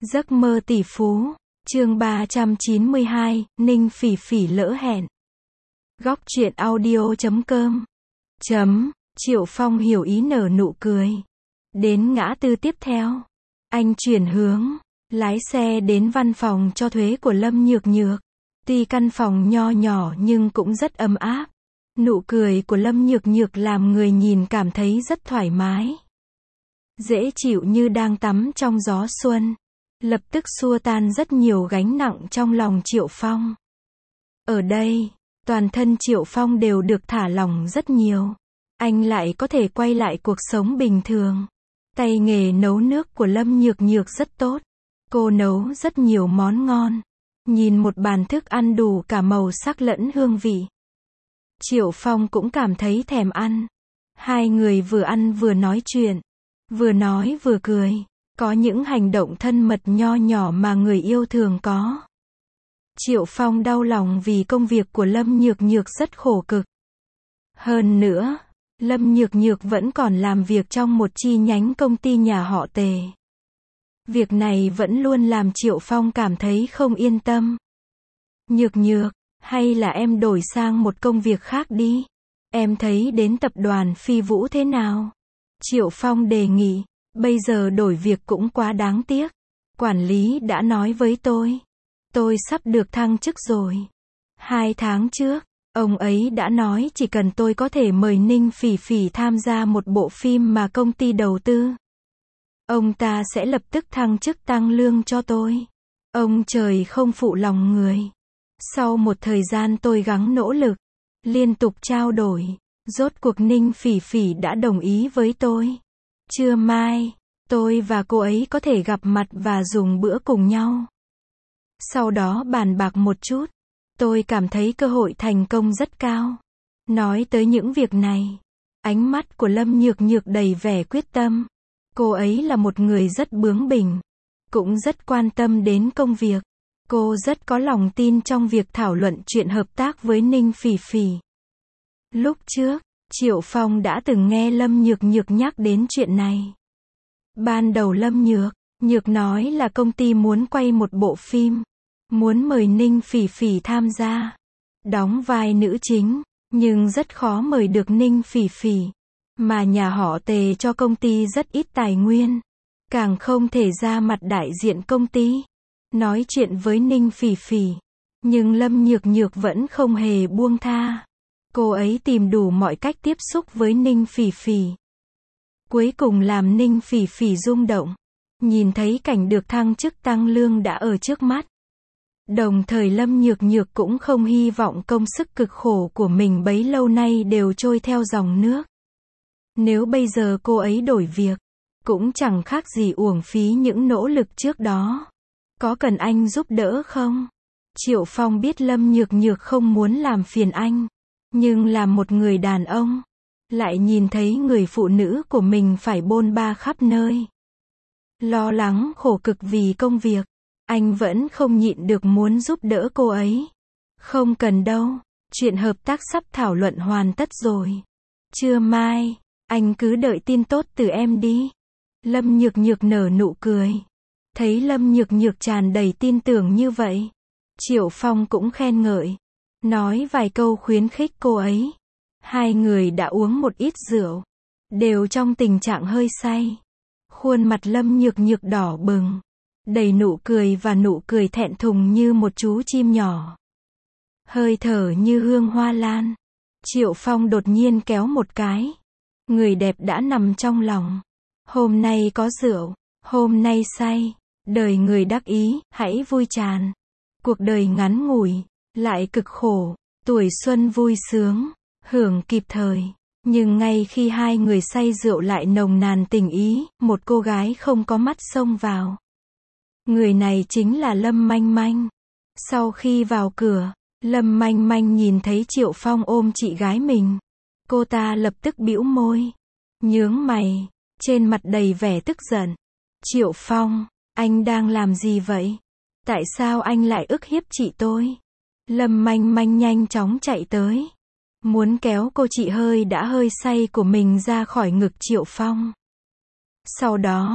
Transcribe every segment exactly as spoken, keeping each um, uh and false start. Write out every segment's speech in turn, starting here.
Giấc mơ tỷ phú, chương ba trăm chín mươi hai, Ninh Phỉ Phỉ lỡ hẹn. Góc truyện audio chấm com. Chấm, Triệu Phong hiểu ý nở nụ cười. Đến ngã tư tiếp theo, anh chuyển hướng, lái xe đến văn phòng cho thuế của Lâm Nhược Nhược. Tuy căn phòng nho nhỏ nhưng cũng rất ấm áp. Nụ cười của Lâm Nhược Nhược làm người nhìn cảm thấy rất thoải mái. Dễ chịu như đang tắm trong gió xuân. Lập tức xua tan rất nhiều gánh nặng trong lòng Triệu Phong. Ở đây, toàn thân Triệu Phong đều được thả lỏng rất nhiều. Anh lại có thể quay lại cuộc sống bình thường. Tay nghề nấu nước của Lâm Nhược Nhược rất tốt. Cô nấu rất nhiều món ngon. Nhìn một bàn thức ăn đủ cả màu sắc lẫn hương vị. Triệu Phong cũng cảm thấy thèm ăn. Hai người vừa ăn vừa nói chuyện. Vừa nói vừa cười. Có những hành động thân mật nho nhỏ mà người yêu thường có. Triệu Phong đau lòng vì công việc của Lâm Nhược Nhược rất khổ cực. Hơn nữa, Lâm Nhược Nhược vẫn còn làm việc trong một chi nhánh công ty nhà họ Tề. Việc này vẫn luôn làm Triệu Phong cảm thấy không yên tâm. Nhược Nhược, hay là em đổi sang một công việc khác đi? Em thấy đến tập đoàn Phi Vũ thế nào? Triệu Phong đề nghị. Bây giờ đổi việc cũng quá đáng tiếc. Quản lý đã nói với tôi. Tôi sắp được thăng chức rồi. Hai tháng trước, ông ấy đã nói chỉ cần tôi có thể mời Ninh Phỉ Phỉ tham gia một bộ phim mà công ty đầu tư. Ông ta sẽ lập tức thăng chức tăng lương cho tôi. Ông trời không phụ lòng người. Sau một thời gian tôi gắng nỗ lực, liên tục trao đổi, rốt cuộc Ninh Phỉ Phỉ đã đồng ý với tôi. Trưa mai, tôi và cô ấy có thể gặp mặt và dùng bữa cùng nhau. Sau đó bàn bạc một chút. Tôi cảm thấy cơ hội thành công rất cao. Nói tới những việc này, ánh mắt của Lâm Nhược Nhược đầy vẻ quyết tâm. Cô ấy là một người rất bướng bỉnh, cũng rất quan tâm đến công việc. Cô rất có lòng tin trong việc thảo luận chuyện hợp tác với Ninh Phỉ Phỉ. Lúc trước, Triệu Phong đã từng nghe Lâm Nhược Nhược nhắc đến chuyện này. Ban đầu Lâm Nhược Nhược nói là công ty muốn quay một bộ phim, muốn mời Ninh Phỉ Phỉ tham gia, đóng vai nữ chính, nhưng rất khó mời được Ninh Phỉ Phỉ, mà nhà họ Tề cho công ty rất ít tài nguyên, càng không thể ra mặt đại diện công ty, nói chuyện với Ninh Phỉ Phỉ, nhưng Lâm Nhược Nhược vẫn không hề buông tha. Cô ấy tìm đủ mọi cách tiếp xúc với Ninh Phỉ Phỉ. Cuối cùng làm Ninh Phỉ Phỉ rung động. Nhìn thấy cảnh được thăng chức tăng lương đã ở trước mắt. Đồng thời Lâm Nhược Nhược cũng không hy vọng công sức cực khổ của mình bấy lâu nay đều trôi theo dòng nước. Nếu bây giờ cô ấy đổi việc, cũng chẳng khác gì uổng phí những nỗ lực trước đó. Có cần anh giúp đỡ không? Triệu Phong biết Lâm Nhược Nhược không muốn làm phiền anh. Nhưng làm một người đàn ông, lại nhìn thấy người phụ nữ của mình phải bôn ba khắp nơi. Lo lắng khổ cực vì công việc, anh vẫn không nhịn được muốn giúp đỡ cô ấy. Không cần đâu, chuyện hợp tác sắp thảo luận hoàn tất rồi. Trưa mai, anh cứ đợi tin tốt từ em đi. Lâm Nhược Nhược nở nụ cười. Thấy Lâm Nhược Nhược tràn đầy tin tưởng như vậy, Triệu Phong cũng khen ngợi. Nói vài câu khuyến khích cô ấy. Hai người đã uống một ít rượu, đều trong tình trạng hơi say. Khuôn mặt Lâm Nhược Nhược đỏ bừng, đầy nụ cười và nụ cười thẹn thùng như một chú chim nhỏ. Hơi thở như hương hoa lan. Triệu Phong đột nhiên kéo một cái. Người đẹp đã nằm trong lòng. Hôm nay có rượu, hôm nay say. Đời người đắc ý, hãy vui tràn. Cuộc đời ngắn ngủi, lại cực khổ, tuổi xuân vui sướng, hưởng kịp thời. Nhưng ngay khi hai người say rượu lại nồng nàn tình ý, một cô gái không có mắt xông vào. Người này chính là Lâm Manh Manh. Sau khi vào cửa, Lâm Manh Manh nhìn thấy Triệu Phong ôm chị gái mình. Cô ta lập tức bĩu môi, nhướng mày, trên mặt đầy vẻ tức giận. Triệu Phong, anh đang làm gì vậy? Tại sao anh lại ức hiếp chị tôi? Lâm Manh Manh nhanh chóng chạy tới, muốn kéo cô chị hơi đã hơi say của mình ra khỏi ngực Triệu Phong. Sau đó,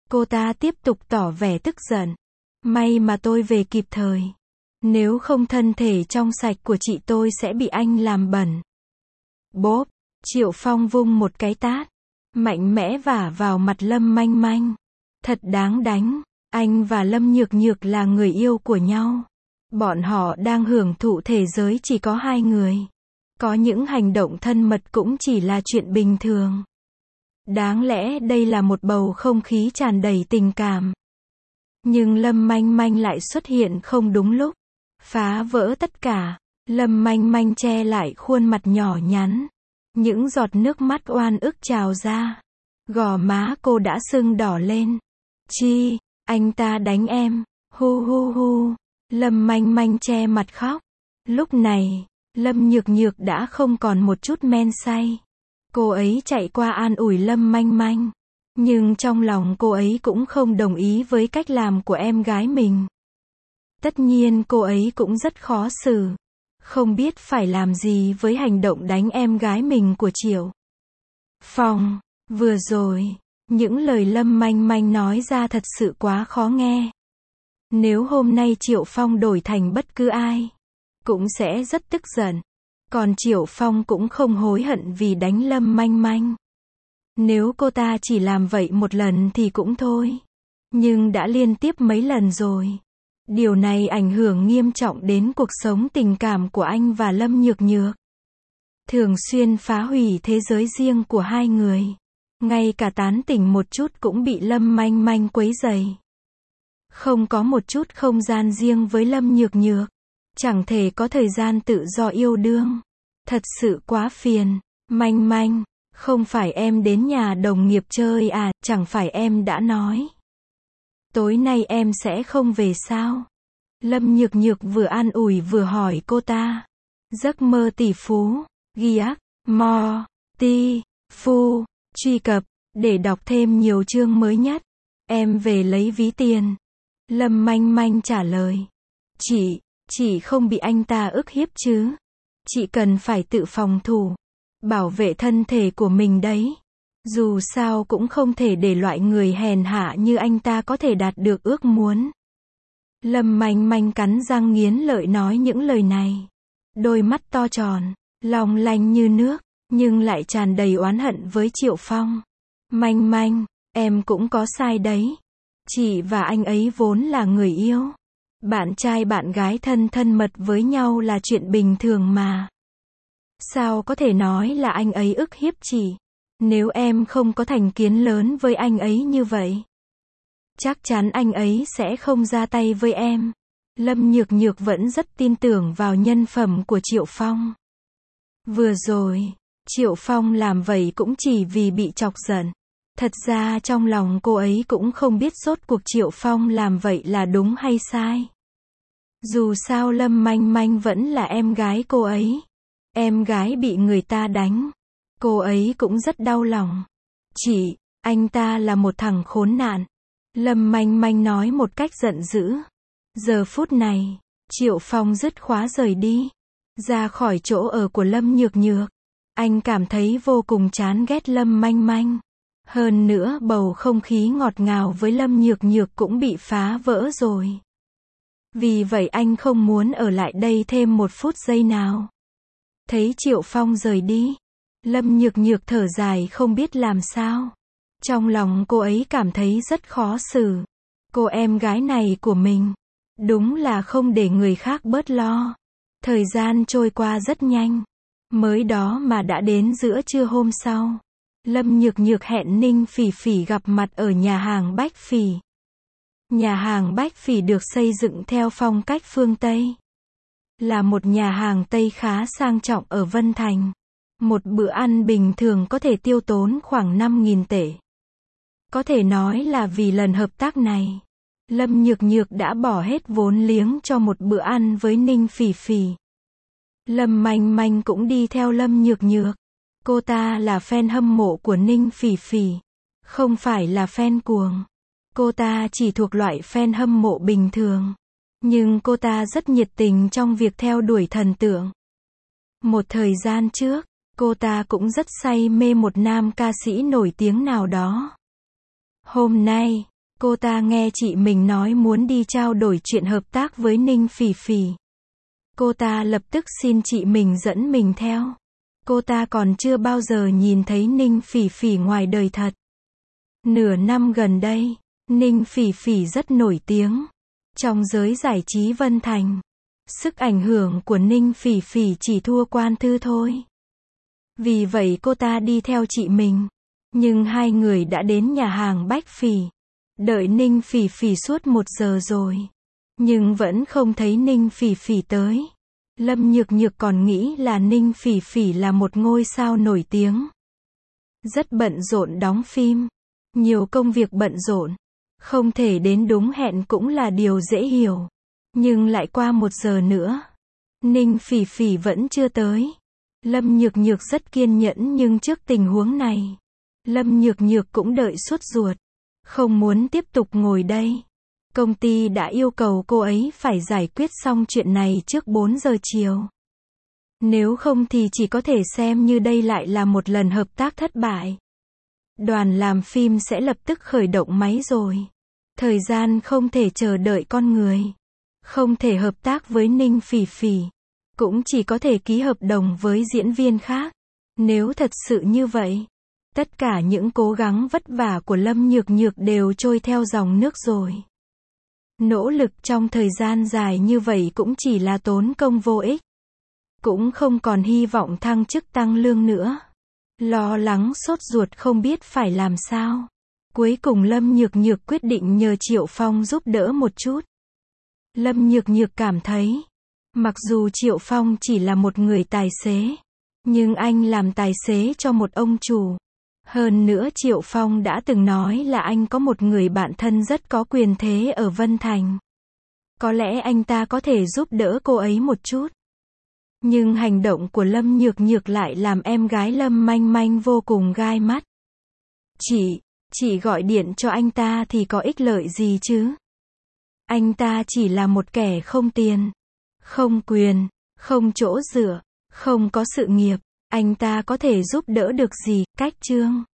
Cô ta tiếp tục tỏ vẻ tức giận. May mà tôi về kịp thời. Nếu không thân thể trong sạch của chị tôi sẽ bị anh làm bẩn. Bốp, Triệu Phong vung một cái tát. Mạnh mẽ vả vào mặt Lâm Manh Manh. Thật đáng đánh. Anh và Lâm Nhược Nhược là người yêu của nhau. Bọn họ đang hưởng thụ thế giới chỉ có hai người. Có những hành động thân mật cũng chỉ là chuyện bình thường. Đáng lẽ đây là một bầu không khí tràn đầy tình cảm. Nhưng Lâm Manh Manh lại xuất hiện không đúng lúc. Phá vỡ tất cả. Lâm Manh Manh che lại khuôn mặt nhỏ nhắn. Những giọt nước mắt oan ức trào ra. Gò má cô đã sưng đỏ lên. Chi, anh ta đánh em. Hu hu hu. Lâm Manh Manh che mặt khóc. Lúc này, Lâm Nhược Nhược đã không còn một chút men say. Cô ấy chạy qua an ủi Lâm Manh Manh. Nhưng trong lòng cô ấy cũng không đồng ý với cách làm của em gái mình. Tất nhiên cô ấy cũng rất khó xử. Không biết phải làm gì với hành động đánh em gái mình của Triệu Phong. Vừa rồi, những lời Lâm Manh Manh nói ra thật sự quá khó nghe. Nếu hôm nay Triệu Phong đổi thành bất cứ ai, cũng sẽ rất tức giận. Còn Triệu Phong cũng không hối hận vì đánh Lâm Manh Manh. Nếu cô ta chỉ làm vậy một lần thì cũng thôi. Nhưng đã liên tiếp mấy lần rồi. Điều này ảnh hưởng nghiêm trọng đến cuộc sống tình cảm của anh và Lâm Nhược Nhược. Thường xuyên phá hủy thế giới riêng của hai người. Ngay cả tán tỉnh một chút cũng bị Lâm Manh Manh quấy rầy. Không có một chút không gian riêng với Lâm Nhược Nhược. Chẳng thể có thời gian tự do yêu đương. Thật sự quá phiền. Manh Manh, không phải em đến nhà đồng nghiệp chơi à, chẳng phải em đã nói. Tối nay em sẽ không về sao? Lâm Nhược Nhược vừa an ủi vừa hỏi cô ta. Giấc mơ tỷ phú, ghi ác, mo, ti, phu, truy cập, để đọc thêm nhiều chương mới nhất. Em về lấy ví tiền. Lâm Manh Manh trả lời. Chị, chị không bị anh ta ức hiếp chứ? Chị cần phải tự phòng thủ, bảo vệ thân thể của mình đấy. Dù sao cũng không thể để loại người hèn hạ như anh ta có thể đạt được ước muốn. Lâm Manh Manh cắn răng nghiến lợi nói những lời này. Đôi mắt to tròn, long lanh như nước, nhưng lại tràn đầy oán hận với Triệu Phong. Manh Manh, em cũng có sai đấy. Chị và anh ấy vốn là người yêu. Bạn trai bạn gái thân thân mật với nhau là chuyện bình thường mà. Sao có thể nói là anh ấy ức hiếp chị? Nếu em không có thành kiến lớn với anh ấy như vậy, chắc chắn anh ấy sẽ không ra tay với em. Lâm Nhược Nhược vẫn rất tin tưởng vào nhân phẩm của Triệu Phong. Vừa rồi, Triệu Phong làm vậy cũng chỉ vì bị chọc giận. Thật ra trong lòng cô ấy cũng không biết rốt cuộc Triệu Phong làm vậy là đúng hay sai. Dù sao Lâm Manh Manh vẫn là em gái cô ấy. Em gái bị người ta đánh. Cô ấy cũng rất đau lòng. Chị, anh ta là một thằng khốn nạn. Lâm Manh Manh nói một cách giận dữ. Giờ phút này, Triệu Phong dứt khóa rời đi. Ra khỏi chỗ ở của Lâm Nhược Nhược. Anh cảm thấy vô cùng chán ghét Lâm Manh Manh. Hơn nữa bầu không khí ngọt ngào với Lâm Nhược Nhược cũng bị phá vỡ rồi. Vì vậy anh không muốn ở lại đây thêm một phút giây nào. Thấy Triệu Phong rời đi, Lâm Nhược Nhược thở dài không biết làm sao. Trong lòng cô ấy cảm thấy rất khó xử. Cô em gái này của mình, đúng là không để người khác bớt lo. Thời gian trôi qua rất nhanh. Mới đó mà đã đến giữa trưa hôm sau. Lâm Nhược Nhược hẹn Ninh Phỉ Phỉ gặp mặt ở nhà hàng Bách Phỉ. Nhà hàng Bách Phỉ được xây dựng theo phong cách phương Tây. Là một nhà hàng Tây khá sang trọng ở Vân Thành. Một bữa ăn bình thường có thể tiêu tốn khoảng năm nghìn tệ. Có thể nói là vì lần hợp tác này, Lâm Nhược Nhược đã bỏ hết vốn liếng cho một bữa ăn với Ninh Phỉ Phỉ. Lâm Manh Manh cũng đi theo Lâm Nhược Nhược. Cô ta là fan hâm mộ của Ninh Phỉ Phỉ, không phải là fan cuồng. Cô ta chỉ thuộc loại fan hâm mộ bình thường. Nhưng cô ta rất nhiệt tình trong việc theo đuổi thần tượng. Một thời gian trước, cô ta cũng rất say mê một nam ca sĩ nổi tiếng nào đó. Hôm nay, Cô ta nghe chị mình nói muốn đi trao đổi chuyện hợp tác với Ninh Phỉ Phỉ. Cô ta lập tức xin chị mình dẫn mình theo. Cô ta còn chưa bao giờ nhìn thấy Ninh Phỉ Phỉ ngoài đời thật. Nửa năm gần đây, Ninh Phỉ Phỉ rất nổi tiếng trong giới giải trí Vân Thành. Sức ảnh hưởng của Ninh Phỉ Phỉ chỉ thua Quan Thư thôi. Vì vậy cô ta đi theo chị mình. Nhưng hai người đã đến nhà hàng Bách Phỉ. Đợi Ninh Phỉ Phỉ suốt một giờ rồi. Nhưng vẫn không thấy Ninh Phỉ Phỉ tới. Lâm Nhược Nhược còn nghĩ là Ninh Phỉ Phỉ là một ngôi sao nổi tiếng. Rất bận rộn đóng phim. Nhiều công việc bận rộn. Không thể đến đúng hẹn cũng là điều dễ hiểu. Nhưng lại qua một giờ nữa. Ninh Phỉ Phỉ vẫn chưa tới. Lâm Nhược Nhược rất kiên nhẫn nhưng trước tình huống này, Lâm Nhược Nhược cũng đợi sốt ruột. Không muốn tiếp tục ngồi đây. Công ty đã yêu cầu cô ấy phải giải quyết xong chuyện này trước bốn giờ chiều. Nếu không thì chỉ có thể xem như đây lại là một lần hợp tác thất bại. Đoàn làm phim sẽ lập tức khởi động máy rồi. Thời gian không thể chờ đợi con người. Không thể hợp tác với Ninh Phỉ Phỉ. Cũng chỉ có thể ký hợp đồng với diễn viên khác. Nếu thật sự như vậy, tất cả những cố gắng vất vả của Lâm Nhược Nhược đều trôi theo dòng nước rồi. Nỗ lực trong thời gian dài như vậy cũng chỉ là tốn công vô ích. Cũng không còn hy vọng thăng chức tăng lương nữa. Lo lắng sốt ruột không biết phải làm sao. Cuối cùng Lâm Nhược Nhược quyết định nhờ Triệu Phong giúp đỡ một chút. Lâm Nhược Nhược cảm thấy, mặc dù Triệu Phong chỉ là một người tài xế, nhưng anh làm tài xế cho một ông chủ. Hơn nữa Triệu Phong đã từng nói là anh có một người bạn thân rất có quyền thế ở Vân Thành. Có lẽ anh ta có thể giúp đỡ cô ấy một chút. Nhưng hành động của Lâm Nhược Nhược lại làm em gái Lâm Manh Manh vô cùng gai mắt. Chị, chị gọi điện cho anh ta thì có ích lợi gì chứ? Anh ta chỉ là một kẻ không tiền, không quyền, không chỗ dựa, không có sự nghiệp. Anh ta có thể giúp đỡ được gì? Cách chương